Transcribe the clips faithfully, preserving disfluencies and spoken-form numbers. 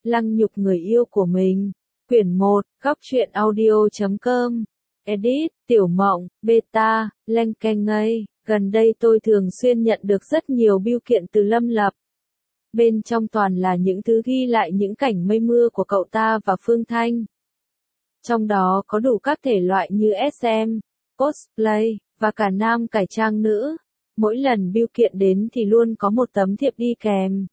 Lăng nhục người yêu của mình. Quyển một, góc truyện audio chấm com. Edit, Tiểu Mộng, Beta, Leng Keng ngây. Gần đây tôi thường xuyên nhận được rất nhiều bưu kiện từ Lâm Lập. Bên trong toàn là những thứ ghi lại những cảnh mây mưa của cậu ta và Phương Thanh. Trong đó có đủ các thể loại như ét em, cosplay, và cả nam cải trang nữ. Mỗi lần bưu kiện đến thì luôn có một tấm thiệp đi kèm.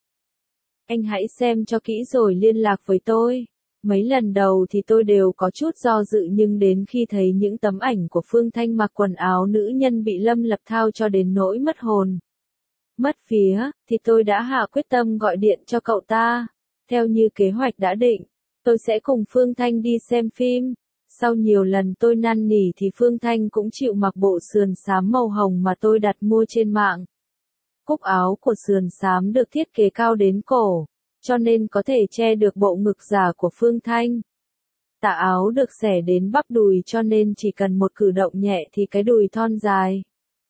Anh hãy xem cho kỹ rồi liên lạc với tôi. Mấy lần đầu thì tôi đều có chút do dự, nhưng đến khi thấy những tấm ảnh của Phương Thanh mặc quần áo nữ nhân bị Lâm Lập thao cho đến nỗi mất hồn, mất vía, thì tôi đã hạ quyết tâm gọi điện cho cậu ta. Theo như kế hoạch đã định, tôi sẽ cùng Phương Thanh đi xem phim. Sau nhiều lần tôi năn nỉ thì Phương Thanh cũng chịu mặc bộ sườn xám màu hồng mà tôi đặt mua trên mạng. Cúc áo của sườn xám được thiết kế cao đến cổ, cho nên có thể che được bộ ngực giả của Phương Thanh. Tà áo được xẻ đến bắp đùi, cho nên chỉ cần một cử động nhẹ thì cái đùi thon dài,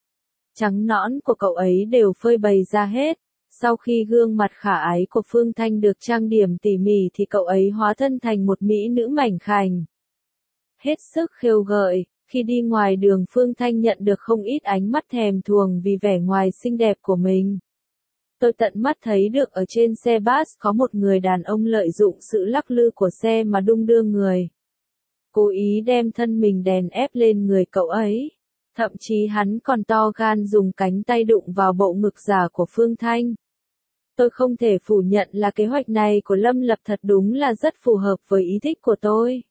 trắng nõn của cậu ấy đều phơi bày ra hết. Sau khi gương mặt khả ái của Phương Thanh được trang điểm tỉ mỉ thì cậu ấy hóa thân thành một mỹ nữ mảnh khảnh, hết sức khêu gợi. Khi đi ngoài đường, Phương Thanh nhận được không ít ánh mắt thèm thuồng vì vẻ ngoài xinh đẹp của mình. Tôi tận mắt thấy được ở trên xe bus có một người đàn ông lợi dụng sự lắc lư của xe mà đung đưa người, cố ý đem thân mình đèn ép lên người cậu ấy. Thậm chí hắn còn to gan dùng cánh tay đụng vào bộ ngực giả của Phương Thanh. Tôi không thể phủ nhận là kế hoạch này của Lâm Lập thật đúng là rất phù hợp với ý thích của tôi.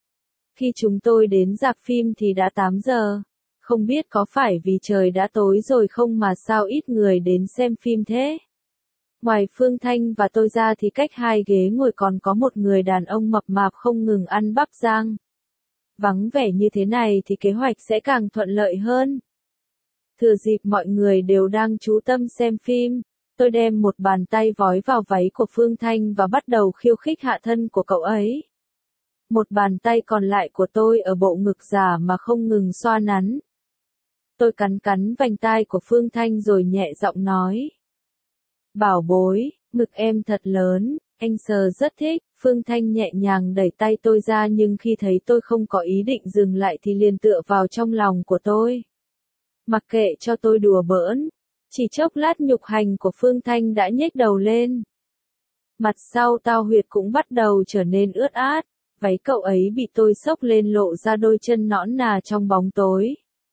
Khi chúng tôi đến rạp phim thì đã tám giờ. Không biết có phải vì trời đã tối rồi không mà sao ít người đến xem phim thế. Ngoài Phương Thanh và tôi ra thì cách hai ghế ngồi còn có một người đàn ông mập mạp không ngừng ăn bắp rang. Vắng vẻ như thế này thì kế hoạch sẽ càng thuận lợi hơn. Thừa dịp mọi người đều đang chú tâm xem phim, tôi đem một bàn tay vói vào váy của Phương Thanh và bắt đầu khiêu khích hạ thân của cậu ấy. Một bàn tay còn lại của tôi ở bộ ngực giả mà không ngừng xoa nắn. Tôi cắn cắn vành tai của Phương Thanh rồi nhẹ giọng nói: "Bảo bối, ngực em thật lớn, anh sờ rất thích." Phương Thanh nhẹ nhàng đẩy tay tôi ra, nhưng khi thấy tôi không có ý định dừng lại thì liền tựa vào trong lòng của tôi. Mặc kệ cho tôi đùa bỡn, chỉ chốc lát nhục hành của Phương Thanh đã nhếch đầu lên. Mặt sau tao huyệt cũng bắt đầu trở nên ướt át, váy cậu ấy bị tôi xốc lên lộ ra đôi chân nõn nà trong bóng tối.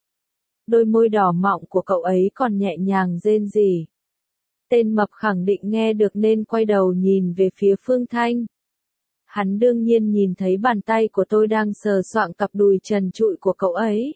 Đôi môi đỏ mọng của cậu ấy còn nhẹ nhàng rên rỉ. Tên mập khẳng định nghe được nên quay đầu nhìn về phía Phương Thanh. Hắn đương nhiên nhìn thấy bàn tay của tôi đang sờ soạng cặp đùi trần trụi của cậu ấy.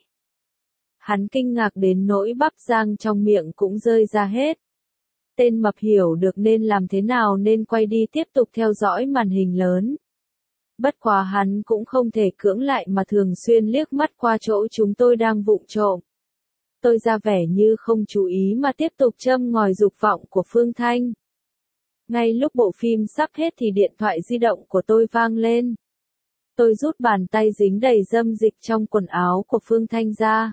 Hắn kinh ngạc đến nỗi bắp rang trong miệng cũng rơi ra hết. Tên mập hiểu được nên làm thế nào nên quay đi tiếp tục theo dõi màn hình lớn. Bất quá hắn cũng không thể cưỡng lại mà thường xuyên liếc mắt qua chỗ chúng tôi đang vụng trộm. Tôi ra vẻ như không chú ý mà tiếp tục châm ngòi dục vọng của Phương Thanh. Ngay lúc bộ phim sắp hết thì điện thoại di động của tôi vang lên. Tôi rút bàn tay dính đầy dâm dịch trong quần áo của Phương Thanh ra,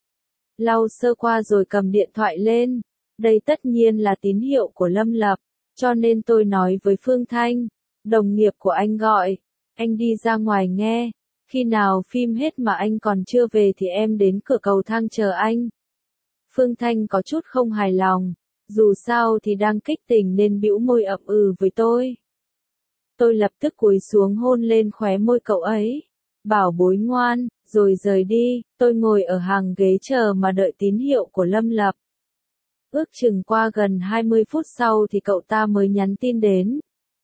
lau sơ qua rồi cầm điện thoại lên. Đây tất nhiên là tín hiệu của Lâm Lập, cho nên tôi nói với Phương Thanh: "Đồng nghiệp của anh gọi, anh đi ra ngoài nghe, khi nào phim hết mà anh còn chưa về thì em đến cửa cầu thang chờ anh." Phương Thanh có chút không hài lòng, dù sao thì đang kích tình nên bĩu môi ậm ừ với tôi. Tôi lập tức cúi xuống hôn lên khóe môi cậu ấy. "Bảo bối ngoan", rồi rời đi. Tôi ngồi ở hàng ghế chờ mà đợi tín hiệu của Lâm Lập. Ước chừng qua gần hai mươi phút sau thì cậu ta mới nhắn tin đến.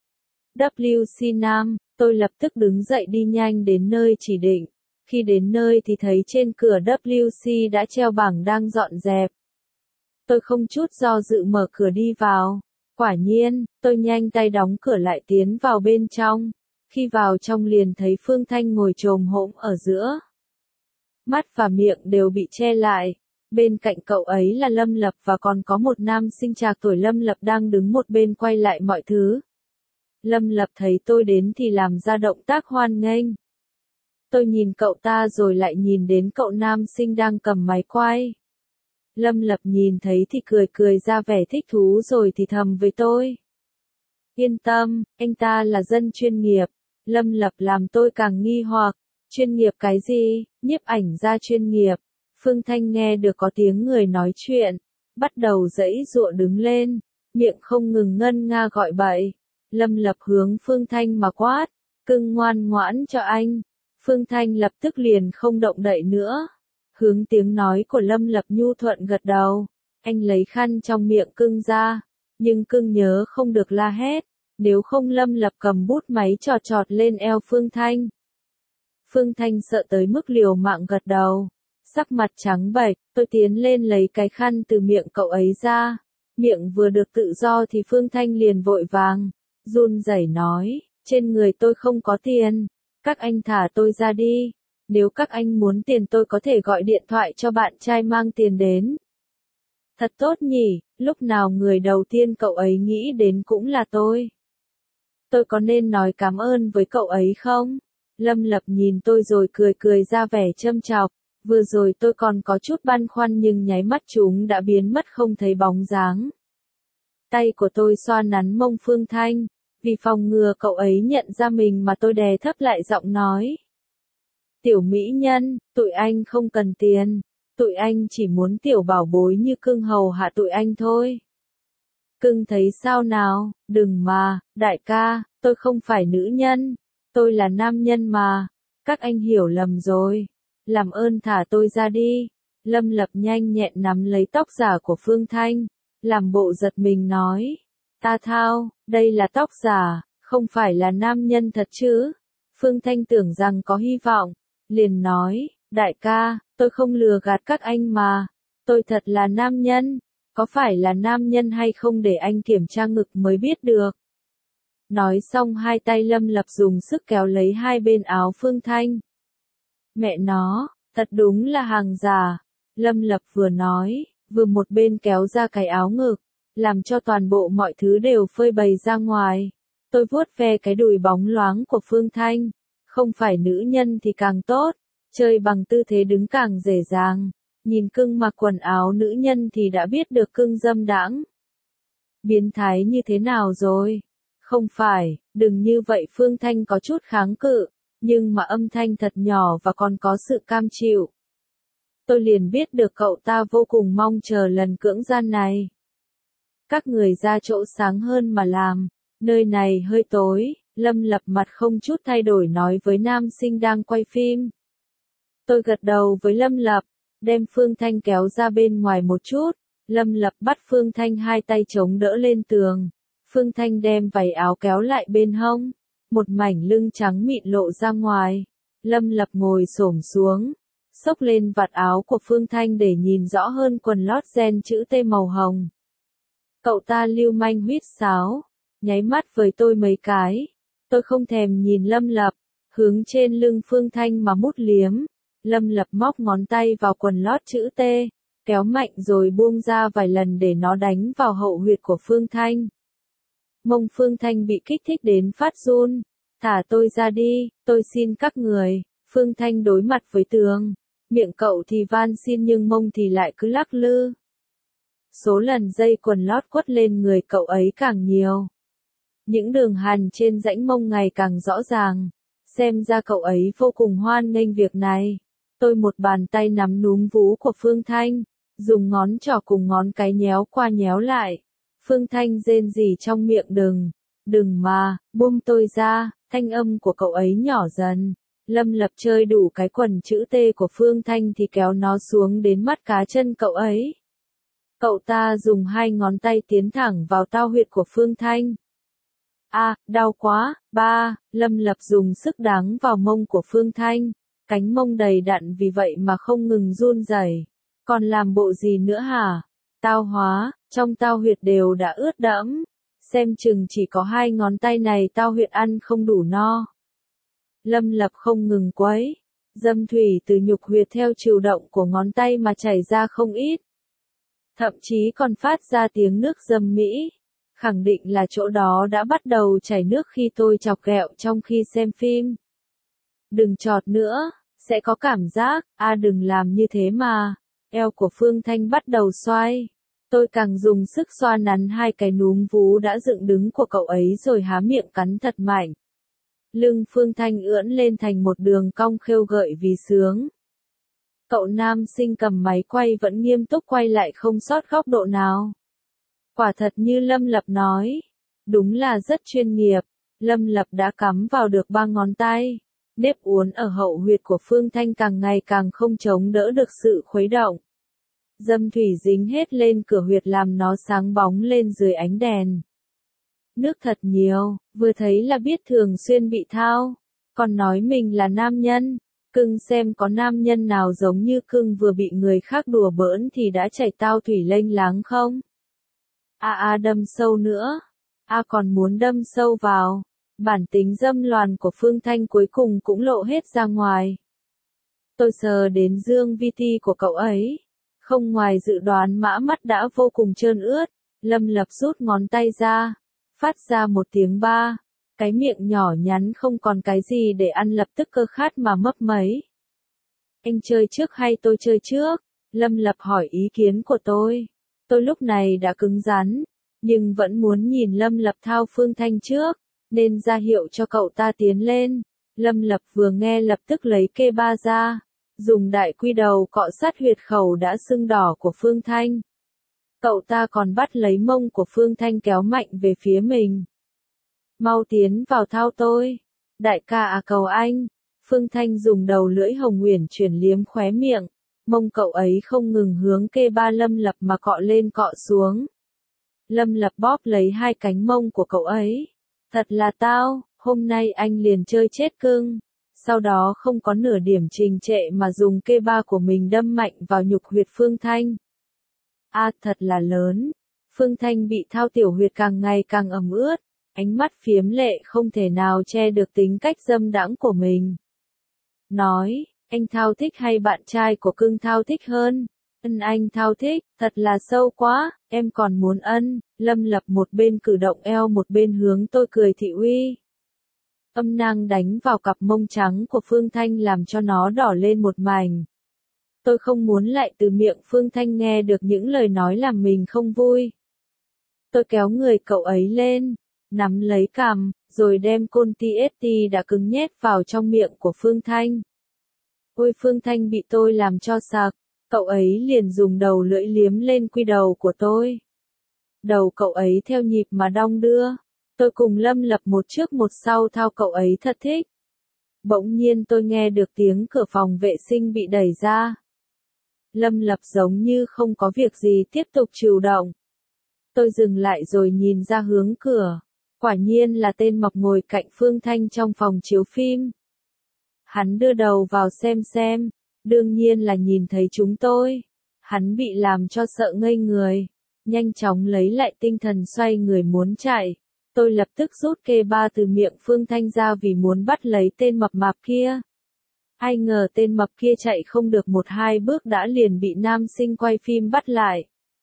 vê kép xê Nam. Tôi lập tức đứng dậy đi nhanh đến nơi chỉ định. Khi đến nơi thì thấy trên cửa vê kép xê đã treo bảng đang dọn dẹp. Tôi không chút do dự mở cửa đi vào. Quả nhiên, tôi nhanh tay đóng cửa lại tiến vào bên trong. Khi vào trong liền thấy Phương Thanh ngồi chồm hổm ở giữa. Mắt và miệng đều bị che lại. Bên cạnh cậu ấy là Lâm Lập và còn có một nam sinh trạc tuổi Lâm Lập đang đứng một bên quay lại mọi thứ. Lâm Lập thấy tôi đến thì làm ra động tác hoan nghênh. Tôi nhìn cậu ta rồi lại nhìn đến cậu nam sinh đang cầm máy quay. Lâm Lập nhìn thấy thì cười cười ra vẻ thích thú rồi thì thầm với tôi: Yên tâm, anh ta là dân chuyên nghiệp. Lâm Lập làm tôi càng nghi hoặc. Chuyên nghiệp cái gì? Nhiếp ảnh gia chuyên nghiệp. Phương Thanh nghe được có tiếng người nói chuyện, bắt đầu giãy giụa đứng lên, miệng không ngừng ngân nga gọi bậy. Lâm Lập hướng Phương Thanh mà quát, cưng ngoan ngoãn cho anh. Phương Thanh lập tức liền không động đậy nữa. Hướng tiếng nói của Lâm Lập nhu thuận gật đầu. Anh lấy khăn trong miệng cưng ra, nhưng cưng nhớ không được la hét, nếu không Lâm Lập cầm bút máy chọt chọt lên eo Phương Thanh. Phương Thanh sợ tới mức liều mạng gật đầu, sắc mặt trắng bệch. Tôi tiến lên lấy cái khăn từ miệng cậu ấy ra, miệng vừa được tự do thì Phương Thanh liền vội vàng, run rẩy nói, trên người tôi không có tiền, các anh thả tôi ra đi, nếu các anh muốn tiền tôi có thể gọi điện thoại cho bạn trai mang tiền đến. Thật tốt nhỉ, lúc nào người đầu tiên cậu ấy nghĩ đến cũng là tôi. Tôi có nên nói cảm ơn với cậu ấy không? Lâm Lập nhìn tôi rồi cười cười ra vẻ châm chọc, vừa rồi tôi còn có chút băn khoăn nhưng nháy mắt chúng đã biến mất không thấy bóng dáng. Tay của tôi xoa nắn mông Phương Thanh, vì phòng ngừa cậu ấy nhận ra mình mà tôi đè thấp lại giọng nói. Tiểu mỹ nhân, tụi anh không cần tiền, tụi anh chỉ muốn tiểu bảo bối như cưng hầu hạ tụi anh thôi. Cưng thấy sao nào, đừng mà, đại ca, tôi không phải nữ nhân, tôi là nam nhân mà, các anh hiểu lầm rồi, làm ơn thả tôi ra đi. Lâm Lập nhanh nhẹn nắm lấy tóc giả của Phương Thanh, làm bộ giật mình nói, ta thao, đây là tóc giả, không phải là nam nhân thật chứ. Phương Thanh tưởng rằng có hy vọng, liền nói, đại ca, tôi không lừa gạt các anh mà, tôi thật là nam nhân, có phải là nam nhân hay không để anh kiểm tra ngực mới biết được. Nói xong hai tay Lâm Lập dùng sức kéo lấy hai bên áo Phương Thanh. Mẹ nó, thật đúng là hàng giả. Lâm Lập vừa nói, vừa một bên kéo ra cái áo ngực, làm cho toàn bộ mọi thứ đều phơi bày ra ngoài. Tôi vuốt ve cái đùi bóng loáng của Phương Thanh, không phải nữ nhân thì càng tốt, chơi bằng tư thế đứng càng dễ dàng. Nhìn cưng mặc quần áo nữ nhân thì đã biết được cưng dâm đãng. Biến thái như thế nào rồi? Không phải, đừng như vậy. Phương Thanh có chút kháng cự, nhưng mà âm thanh thật nhỏ và còn có sự cam chịu. Tôi liền biết được cậu ta vô cùng mong chờ lần cưỡng gian này. Các người ra chỗ sáng hơn mà làm, nơi này hơi tối. Lâm Lập mặt không chút thay đổi nói với nam sinh đang quay phim. Tôi gật đầu với Lâm Lập, đem Phương Thanh kéo ra bên ngoài một chút. Lâm Lập bắt Phương Thanh hai tay chống đỡ lên tường. Phương Thanh đem váy áo kéo lại bên hông, một mảnh lưng trắng mịn lộ ra ngoài. Lâm Lập ngồi xổm xuống, xốc lên vạt áo của Phương Thanh để nhìn rõ hơn quần lót ren chữ T màu hồng. Cậu ta lưu manh huýt sáo, nháy mắt với tôi mấy cái. Tôi không thèm nhìn Lâm Lập, hướng trên lưng Phương Thanh mà mút liếm. Lâm Lập móc ngón tay vào quần lót chữ T, kéo mạnh rồi buông ra vài lần để nó đánh vào hậu huyệt của Phương Thanh. Mông Phương Thanh bị kích thích đến phát run. Thả tôi ra đi, tôi xin các người. Phương Thanh đối mặt với tường. Miệng cậu thì van xin nhưng mông thì lại cứ lắc lư. Số lần dây quần lót quất lên người cậu ấy càng nhiều. Những đường hằn trên rãnh mông ngày càng rõ ràng. Xem ra cậu ấy vô cùng hoan nghênh việc này. Tôi một bàn tay nắm núm vú của Phương Thanh, dùng ngón trỏ cùng ngón cái nhéo qua nhéo lại. Phương Thanh rên rỉ trong miệng đừng, đừng mà, buông tôi ra. Thanh âm của cậu ấy nhỏ dần. Lâm Lập chơi đủ cái quần chữ T của Phương Thanh thì kéo nó xuống đến mắt cá chân cậu ấy. Cậu ta dùng hai ngón tay tiến thẳng vào tao huyệt của Phương Thanh. A, à, đau quá. Ba, Lâm Lập dùng sức đắng vào mông của Phương Thanh. Cánh mông đầy đặn vì vậy mà không ngừng run rẩy. Còn làm bộ gì nữa hả? Tao hóa, trong tao huyệt đều đã ướt đẫm. Xem chừng chỉ có hai ngón tay này tao huyệt ăn không đủ no. Lâm Lập không ngừng quấy. Dâm thủy từ nhục huyệt theo chiều động của ngón tay mà chảy ra không ít. Thậm chí còn phát ra tiếng nước dâm mỹ. Khẳng định là chỗ đó đã bắt đầu chảy nước khi tôi chọc ghẹo trong khi xem phim. Đừng chọt nữa, sẽ có cảm giác. A à, đừng làm như thế mà. Eo của Phương Thanh bắt đầu xoay. Tôi càng dùng sức xoa nắn hai cái núm vú đã dựng đứng của cậu ấy rồi há miệng cắn thật mạnh. Lưng Phương Thanh ưỡn lên thành một đường cong khêu gợi vì sướng. Cậu nam sinh cầm máy quay vẫn nghiêm túc quay lại không sót góc độ nào. Quả thật như Lâm Lập nói. Đúng là rất chuyên nghiệp. Lâm Lập đã cắm vào được ba ngón tay. Nếp uốn ở hậu huyệt của Phương Thanh càng ngày càng không chống đỡ được sự khuấy động. Dâm thủy dính hết lên cửa huyệt làm nó sáng bóng lên dưới ánh đèn. Nước thật nhiều, vừa thấy là biết thường xuyên bị thao. Còn nói mình là nam nhân. Cưng xem có nam nhân nào giống như cưng vừa bị người khác đùa bỡn thì đã chảy tao thủy lênh láng không? A a đâm sâu nữa. A còn muốn đâm sâu vào. Bản tính dâm loàn của Phương Thanh cuối cùng cũng lộ hết ra ngoài. Tôi sờ đến dương vi ti của cậu ấy. Không ngoài dự đoán mã mắt đã vô cùng trơn ướt. Lâm Lập rút ngón tay ra. Phát ra một tiếng ba. Cái miệng nhỏ nhắn không còn cái gì để ăn lập tức cơ khát mà mấp mấy. Anh chơi trước hay tôi chơi trước? Lâm Lập hỏi ý kiến của tôi. Tôi lúc này đã cứng rắn. Nhưng vẫn muốn nhìn Lâm Lập thao Phương Thanh trước. Nên ra hiệu cho cậu ta tiến lên. Lâm Lập vừa nghe lập tức lấy kê ba ra. Dùng đại quy đầu cọ sát huyệt khẩu đã sưng đỏ của Phương Thanh. Cậu ta còn bắt lấy mông của Phương Thanh kéo mạnh về phía mình. Mau tiến vào thao tôi. Đại ca à cầu anh. Phương Thanh dùng đầu lưỡi hồng huyền chuyển liếm khóe miệng. Mông cậu ấy không ngừng hướng kê ba Lâm Lập mà cọ lên cọ xuống. Lâm Lập bóp lấy hai cánh mông của cậu ấy. Thật là tao, hôm nay anh liền chơi chết cưng. Sau đó không có nửa điểm trình trệ mà dùng kê ba của mình đâm mạnh vào nhục huyệt Phương Thanh. A à, thật là lớn. Phương Thanh bị thao tiểu huyệt càng ngày càng ẩm ướt. Ánh mắt phiếm lệ không thể nào che được tính cách dâm đãng của mình. Nói, anh thao thích hay bạn trai của cưng thao thích hơn? Ân anh thao thích, thật là sâu quá, em còn muốn ân. Lâm Lập một bên cử động eo một bên hướng tôi cười thị uy. Âm nang đánh vào cặp mông trắng của Phương Thanh làm cho nó đỏ lên một mảnh. Tôi không muốn lại từ miệng Phương Thanh nghe được những lời nói làm mình không vui. Tôi kéo người cậu ấy lên, nắm lấy cằm, rồi đem côn ti ét tê đã cứng nhét vào trong miệng của Phương Thanh. Ôi Phương Thanh bị tôi làm cho sặc, cậu ấy liền dùng đầu lưỡi liếm lên quy đầu của tôi. Đầu cậu ấy theo nhịp mà đong đưa. Tôi cùng Lâm Lập một trước một sau thao cậu ấy thật thích. Bỗng nhiên tôi nghe được tiếng cửa phòng vệ sinh bị đẩy ra. Lâm Lập giống như không có việc gì tiếp tục chịu động. Tôi dừng lại rồi nhìn ra hướng cửa. Quả nhiên là tên mập ngồi cạnh Phương Thanh trong phòng chiếu phim. Hắn đưa đầu vào xem xem. Đương nhiên là nhìn thấy chúng tôi. Hắn bị làm cho sợ ngây người. Nhanh chóng lấy lại tinh thần xoay người muốn chạy. Tôi lập tức rút kê ba từ miệng Phương Thanh ra vì muốn bắt lấy tên mập mạp kia. Ai ngờ tên mập kia chạy không được một hai bước đã liền bị nam sinh quay phim bắt lại.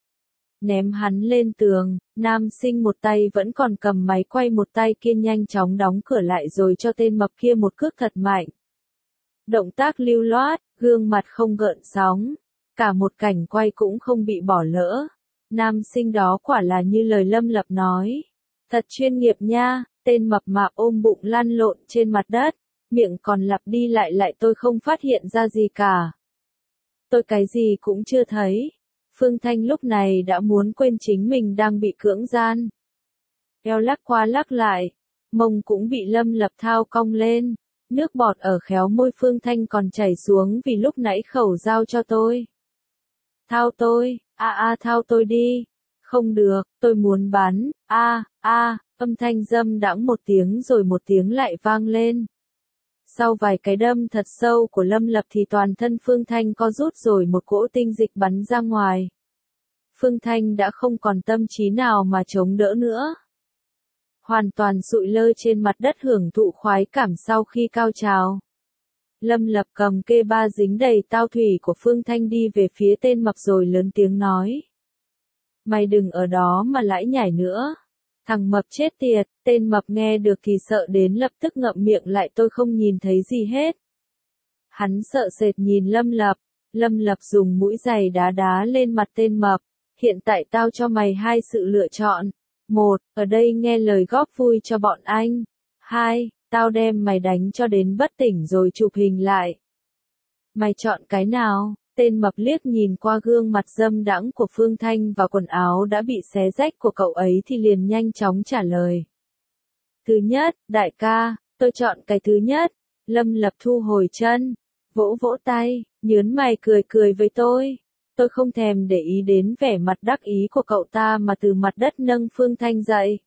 Ném hắn lên tường, nam sinh một tay vẫn còn cầm máy quay một tay kia nhanh chóng đóng cửa lại rồi cho tên mập kia một cước thật mạnh. Động tác lưu loát, gương mặt không gợn sóng. Cả một cảnh quay cũng không bị bỏ lỡ. Nam sinh đó quả là như lời Lâm Lập nói. Thật chuyên nghiệp nha, tên mập mạp ôm bụng lăn lộn trên mặt đất, miệng còn lặp đi lại lại tôi không phát hiện ra gì cả. Tôi cái gì cũng chưa thấy. Phương Thanh lúc này đã muốn quên chính mình đang bị cưỡng gian. Eo lắc qua lắc lại, mông cũng bị Lâm Lập thao cong lên, nước bọt ở khéo môi Phương Thanh còn chảy xuống vì lúc nãy khẩu giao cho tôi. Thao tôi, a a thao tôi đi. Không được, tôi muốn bắn, a a, âm thanh dâm đãng một tiếng rồi một tiếng lại vang lên. Sau vài cái đâm thật sâu của Lâm Lập thì toàn thân Phương Thanh co rút rồi một cỗ tinh dịch bắn ra ngoài. Phương Thanh đã không còn tâm trí nào mà chống đỡ nữa. Hoàn toàn sụi lơ trên mặt đất hưởng thụ khoái cảm sau khi cao trào. Lâm Lập cầm kê ba dính đầy tao thủy của Phương Thanh đi về phía tên mập rồi lớn tiếng nói. Mày đừng ở đó mà lãi nhải nữa. Thằng mập chết tiệt, tên mập nghe được thì sợ đến lập tức ngậm miệng lại tôi không nhìn thấy gì hết. Hắn sợ sệt nhìn Lâm Lập, Lâm Lập dùng mũi giày đá đá lên mặt tên mập, hiện tại tao cho mày hai sự lựa chọn. Một, ở đây nghe lời góp vui cho bọn anh. Hai, tao đem mày đánh cho đến bất tỉnh rồi chụp hình lại. Mày chọn cái nào? Tên mập liếc nhìn qua gương mặt dâm đãng của Phương Thanh và quần áo đã bị xé rách của cậu ấy thì liền nhanh chóng trả lời. Thứ nhất, đại ca, tôi chọn cái thứ nhất. Lâm Lập thu hồi chân, vỗ vỗ tay, nhớn mày cười cười với tôi. Tôi không thèm để ý đến vẻ mặt đắc ý của cậu ta mà từ mặt đất nâng Phương Thanh dậy.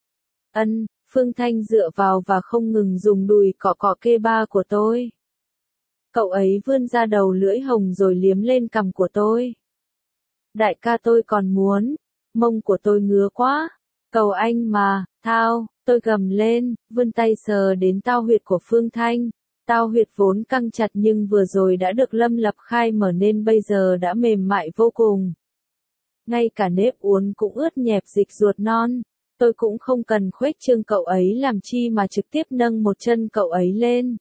Ân, Phương Thanh dựa vào và không ngừng dùng đùi cọ cọ kê ba của tôi. Cậu ấy vươn ra đầu lưỡi hồng rồi liếm lên cằm của tôi. Đại ca tôi còn muốn, mông của tôi ngứa quá. Cầu anh mà, thao, tôi gầm lên, vươn tay sờ đến tao huyệt của Phương Thanh. Tao huyệt vốn căng chặt nhưng vừa rồi đã được Lâm Lập khai mở nên bây giờ đã mềm mại vô cùng. Ngay cả nếp uốn cũng ướt nhẹp dịch ruột non. Tôi cũng không cần khuếch trương cậu ấy làm chi mà trực tiếp nâng một chân cậu ấy lên.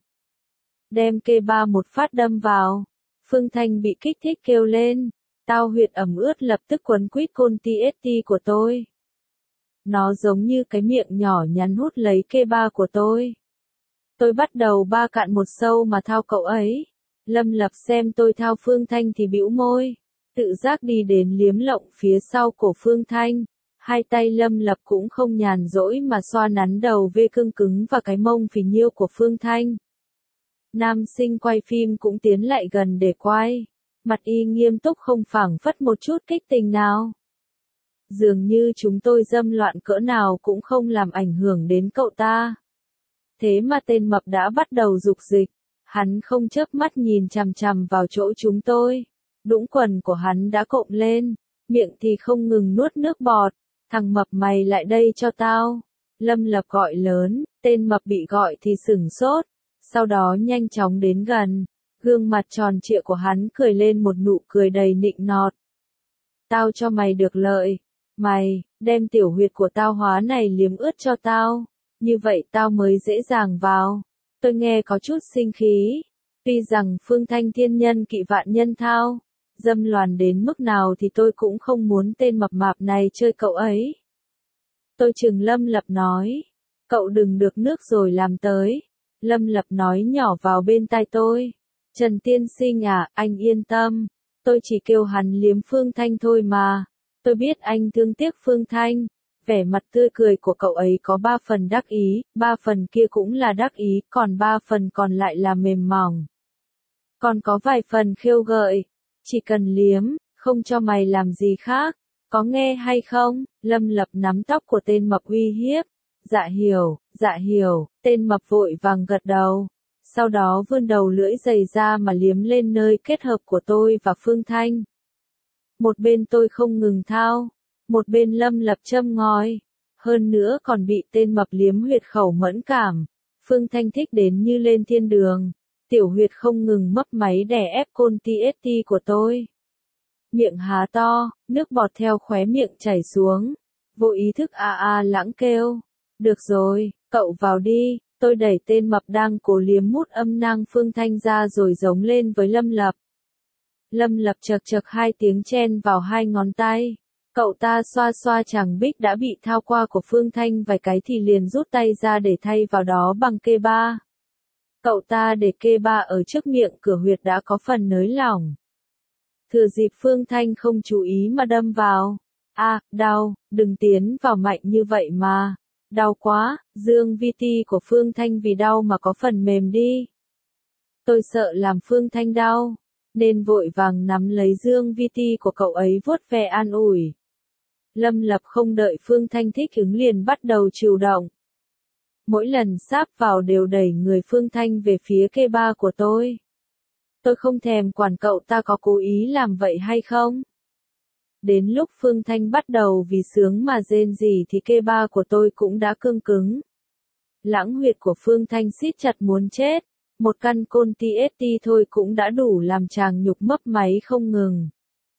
Đem kê ba một phát đâm vào. Phương Thanh bị kích thích kêu lên. Tao huyệt ẩm ướt lập tức quấn quýt côn ti ét ti của tôi. Nó giống như cái miệng nhỏ nhắn hút lấy kê ba của tôi. Tôi bắt đầu ba cạn một sâu mà thao cậu ấy. Lâm Lập xem tôi thao Phương Thanh thì bĩu môi. Tự giác đi đến liếm lộng phía sau cổ Phương Thanh. Hai tay Lâm Lập cũng không nhàn rỗi mà xoa nắn đầu vê cưng cứng và cái mông phì nhiêu của Phương Thanh. Nam sinh quay phim cũng tiến lại gần để quay. Mặt y nghiêm túc không phảng phất một chút kích tình nào. Dường như chúng tôi dâm loạn cỡ nào cũng không làm ảnh hưởng đến cậu ta. Thế mà tên mập đã bắt đầu dục dịch. Hắn không chớp mắt nhìn chằm chằm vào chỗ chúng tôi. Đũng quần của hắn đã cộm lên. Miệng thì không ngừng nuốt nước bọt. Thằng mập mày lại đây cho tao. Lâm Lập gọi lớn. Tên mập bị gọi thì sửng sốt. Sau đó nhanh chóng đến gần. Gương mặt tròn trịa của hắn cười lên một nụ cười đầy nịnh nọt. Tao cho mày được lợi. Mày, đem tiểu huyệt của tao hóa này liếm ướt cho tao. Như vậy tao mới dễ dàng vào. Tôi nghe có chút sinh khí. Tuy rằng Phương Thanh thiên nhân kỵ vạn nhân thao. Dâm loàn đến mức nào thì tôi cũng không muốn tên mập mạp này chơi cậu ấy. Tôi chừng Lâm Lập nói. Cậu đừng được nước rồi làm tới. Lâm Lập nói nhỏ vào bên tai tôi. Trần tiên sinh à, anh yên tâm. Tôi chỉ kêu hắn liếm Phương Thanh thôi mà. Tôi biết anh thương tiếc Phương Thanh. Vẻ mặt tươi cười của cậu ấy có ba phần đắc ý, ba phần kia cũng là đắc ý, còn ba phần còn lại là mềm mỏng. Còn có vài phần khêu gợi. Chỉ cần liếm, không cho mày làm gì khác. Có nghe hay không? Lâm Lập nắm tóc của tên mập uy hiếp. Dạ hiểu, dạ hiểu, tên mập vội vàng gật đầu. Sau đó vươn đầu lưỡi dày ra mà liếm lên nơi kết hợp của tôi và Phương Thanh. Một bên tôi không ngừng thao, một bên Lâm Lập châm ngòi. Hơn nữa còn bị tên mập liếm huyệt khẩu mẫn cảm. Phương Thanh thích đến như lên thiên đường. Tiểu huyệt không ngừng mấp máy đè ép côn ti ét ti của tôi. Miệng há to, nước bọt theo khóe miệng chảy xuống. Vô ý thức a a lãng kêu. Được rồi, cậu vào đi. Tôi đẩy tên mập đang cố liếm mút âm nang Phương Thanh ra rồi giống lên với Lâm Lập. Lâm Lập chật chật hai tiếng chen vào hai ngón tay. Cậu ta xoa xoa chàng bích đã bị thao qua của Phương Thanh vài cái thì liền rút tay ra để thay vào đó bằng kê ba. Cậu ta để kê ba ở trước miệng cửa huyệt đã có phần nới lỏng. Thừa dịp Phương Thanh không chú ý mà đâm vào. À, đau, đừng tiến vào mạnh như vậy mà. Đau quá, dương vi ti của Phương Thanh vì đau mà có phần mềm đi. Tôi sợ làm Phương Thanh đau, nên vội vàng nắm lấy dương vi ti của cậu ấy vuốt ve an ủi. Lâm Lập không đợi Phương Thanh thích ứng liền bắt đầu chịu động. Mỗi lần sáp vào đều đẩy người Phương Thanh về phía kê ba của tôi. Tôi không thèm quản cậu ta có cố ý làm vậy hay không. Đến lúc Phương Thanh bắt đầu vì sướng mà rên rỉ thì kê ba của tôi cũng đã cương cứng. Lãng huyệt của Phương Thanh siết chặt muốn chết. Một căn côn ti ét ti thôi cũng đã đủ làm chàng nhục mấp máy không ngừng.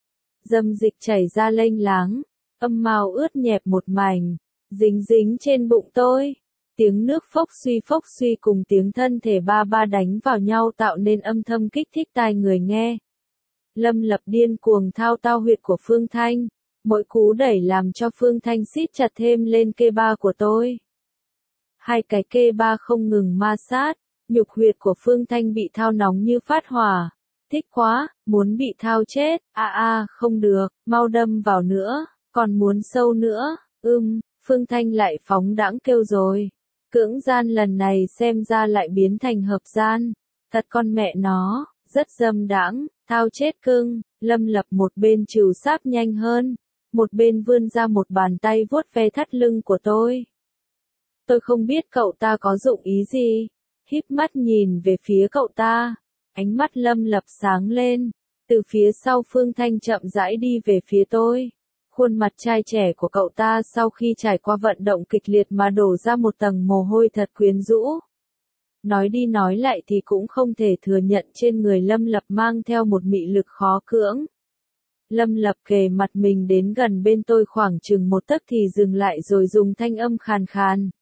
Dâm dịch chảy ra lênh láng. Âm mào ướt nhẹp một mảnh. Dính dính trên bụng tôi. Tiếng nước phốc suy phốc suy cùng tiếng thân thể ba ba đánh vào nhau tạo nên âm thầm kích thích tai người nghe. Lâm Lập điên cuồng thao tao huyệt của Phương Thanh. Mỗi cú đẩy làm cho Phương Thanh siết chặt thêm lên kê ba của tôi. Hai cái kê ba không ngừng ma sát, nhục huyệt của Phương Thanh bị thao nóng như phát hỏa. Thích quá, muốn bị thao chết, a à, a, à, không được, mau đâm vào nữa, còn muốn sâu nữa, ưm, Phương Thanh lại phóng đãng kêu rồi. Cưỡng gian lần này xem ra lại biến thành hợp gian, thật con mẹ nó, rất dâm đãng, thao chết cưng, Lâm Lập một bên trừ sáp nhanh hơn, một bên vươn ra một bàn tay vuốt ve thắt lưng của tôi. Tôi không biết cậu ta có dụng ý gì, híp mắt nhìn về phía cậu ta. Ánh mắt Lâm Lập sáng lên, từ phía sau Phương Thanh chậm rãi đi về phía tôi. Khuôn mặt trai trẻ của cậu ta sau khi trải qua vận động kịch liệt mà đổ ra một tầng mồ hôi thật quyến rũ. Nói đi nói lại thì cũng không thể thừa nhận trên người Lâm Lập mang theo một mị lực khó cưỡng. Lâm Lập kề mặt mình đến gần bên tôi khoảng chừng một tấc thì dừng lại rồi dùng thanh âm khàn khàn.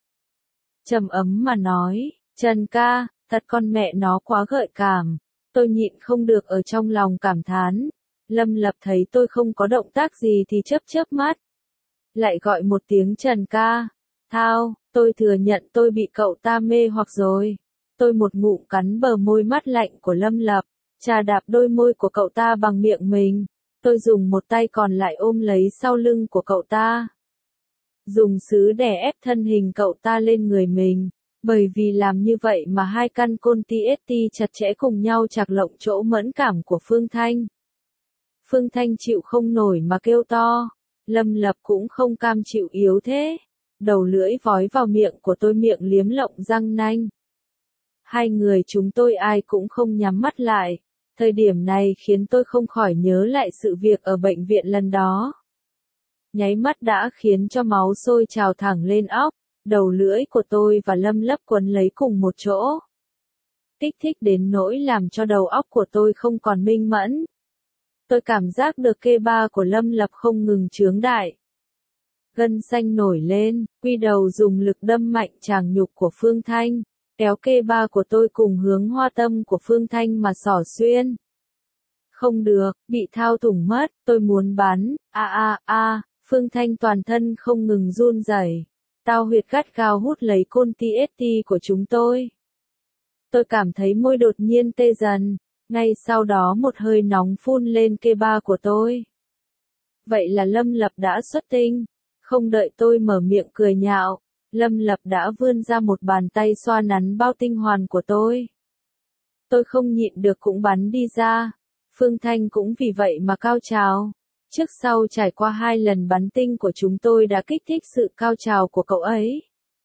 Trầm ấm mà nói, Trần ca, thật con mẹ nó quá gợi cảm. Tôi nhịn không được ở trong lòng cảm thán. Lâm Lập thấy tôi không có động tác gì thì chớp chớp mắt. Lại gọi một tiếng Trần ca. Thao, tôi thừa nhận tôi bị cậu ta mê hoặc rồi. Tôi một ngụm cắn bờ môi mát lạnh của Lâm Lập, chà đạp đôi môi của cậu ta bằng miệng mình. Tôi dùng một tay còn lại ôm lấy sau lưng của cậu ta. Dùng sứ đè ép thân hình cậu ta lên người mình. Bởi vì làm như vậy mà hai căn côn tê ét tê chặt chẽ cùng nhau chạc lộng chỗ mẫn cảm của Phương Thanh. Phương Thanh chịu không nổi mà kêu to. Lâm Lập cũng không cam chịu yếu thế. Đầu lưỡi vói vào miệng của tôi, miệng liếm lộng răng nanh. Hai người chúng tôi ai cũng không nhắm mắt lại. Thời điểm này khiến tôi không khỏi nhớ lại sự việc ở bệnh viện lần đó. Nháy mắt đã khiến cho máu sôi trào thẳng lên óc. Đầu lưỡi của tôi và Lâm Lập quấn lấy cùng một chỗ. Kích thích đến nỗi làm cho đầu óc của tôi không còn minh mẫn. Tôi cảm giác được kê ba của Lâm Lập không ngừng chướng đại. Gân xanh nổi lên, quy đầu dùng lực đâm mạnh tràng nhục của Phương Thanh, kéo kê ba của tôi cùng hướng hoa tâm của Phương Thanh mà xỏ xuyên. Không được, bị thao thủng mất, tôi muốn bắn, a a a, Phương Thanh toàn thân không ngừng run rẩy. Tao huyệt gắt gao hút lấy côn tê ét tê của chúng tôi. Tôi cảm thấy môi đột nhiên tê dần, ngay sau đó một hơi nóng phun lên kê ba của tôi. Vậy là Lâm Lập đã xuất tinh. Không đợi tôi mở miệng cười nhạo, Lâm Lập đã vươn ra một bàn tay xoa nắn bao tinh hoàn của tôi. Tôi không nhịn được cũng bắn đi ra. Phương Thanh cũng vì vậy mà cao trào. Trước sau trải qua hai lần bắn tinh của chúng tôi đã kích thích sự cao trào của cậu ấy.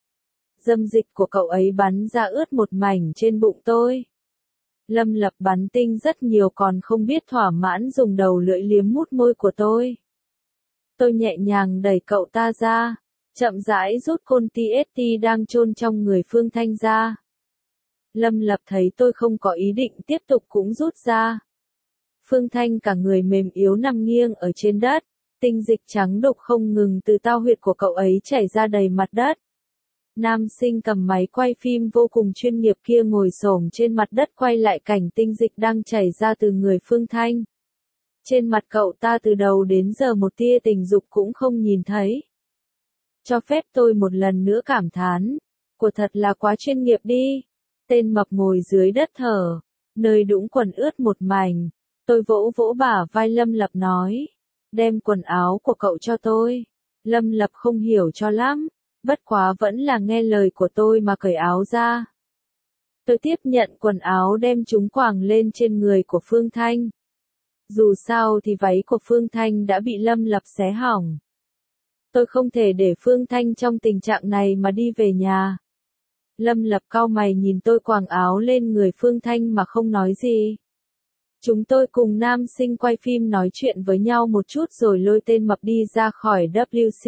Dâm dịch của cậu ấy bắn ra ướt một mảnh trên bụng tôi. Lâm Lập bắn tinh rất nhiều còn không biết thỏa mãn dùng đầu lưỡi liếm mút môi của tôi. Tôi nhẹ nhàng đẩy cậu ta ra, chậm rãi rút côn tê ét tê đang chôn trong người Phương Thanh ra. Lâm Lập thấy tôi không có ý định tiếp tục cũng rút ra. Phương Thanh cả người mềm yếu nằm nghiêng ở trên đất, tinh dịch trắng đục không ngừng từ tao huyệt của cậu ấy chảy ra đầy mặt đất. Nam sinh cầm máy quay phim vô cùng chuyên nghiệp kia ngồi xổm trên mặt đất quay lại cảnh tinh dịch đang chảy ra từ người Phương Thanh. Trên mặt cậu ta từ đầu đến giờ một tia tình dục cũng không nhìn thấy. Cho phép tôi một lần nữa cảm thán, của thật là quá chuyên nghiệp đi. Tên mập ngồi dưới đất thở, nơi đũng quần ướt một mảnh. Tôi vỗ vỗ bả vai Lâm Lập nói, đem quần áo của cậu cho tôi. Lâm Lập không hiểu cho lắm, bất quá vẫn là nghe lời của tôi mà cởi áo ra. Tôi tiếp nhận quần áo đem chúng quàng lên trên người của Phương Thanh. Dù sao thì váy của Phương Thanh đã bị Lâm Lập xé hỏng. Tôi không thể để Phương Thanh trong tình trạng này mà đi về nhà. Lâm Lập cau mày nhìn tôi quàng áo lên người Phương Thanh mà không nói gì. Chúng tôi cùng nam sinh quay phim nói chuyện với nhau một chút rồi lôi tên mập đi ra khỏi vê kép xê.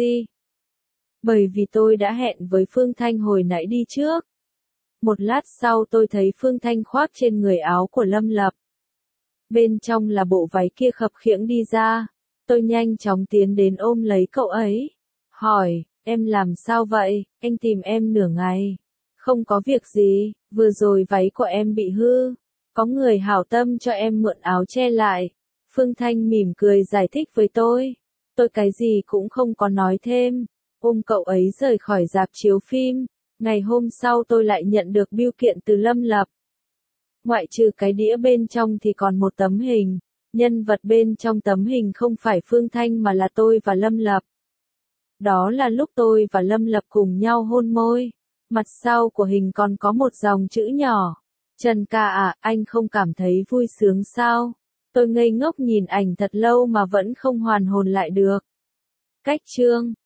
Bởi vì tôi đã hẹn với Phương Thanh hồi nãy đi trước. Một lát sau tôi thấy Phương Thanh khoác trên người áo của Lâm Lập. Bên trong là bộ váy kia khập khiễng đi ra. Tôi nhanh chóng tiến đến ôm lấy cậu ấy. Hỏi, em làm sao vậy, anh tìm em nửa ngày. Không có việc gì, vừa rồi váy của em bị hư. Có người hảo tâm cho em mượn áo che lại. Phương Thanh mỉm cười giải thích với tôi. Tôi cái gì cũng không có nói thêm, ôm cậu ấy rời khỏi rạp chiếu phim. Ngày hôm sau tôi lại nhận được bưu kiện từ Lâm Lập. Ngoại trừ cái đĩa bên trong thì còn một tấm hình. Nhân vật bên trong tấm hình không phải Phương Thanh mà là tôi và Lâm Lập. Đó là lúc tôi và Lâm Lập cùng nhau hôn môi. Mặt sau của hình còn có một dòng chữ nhỏ. Trần ca à, anh không cảm thấy vui sướng sao? Tôi ngây ngốc nhìn ảnh thật lâu mà vẫn không hoàn hồn lại được. Cách chương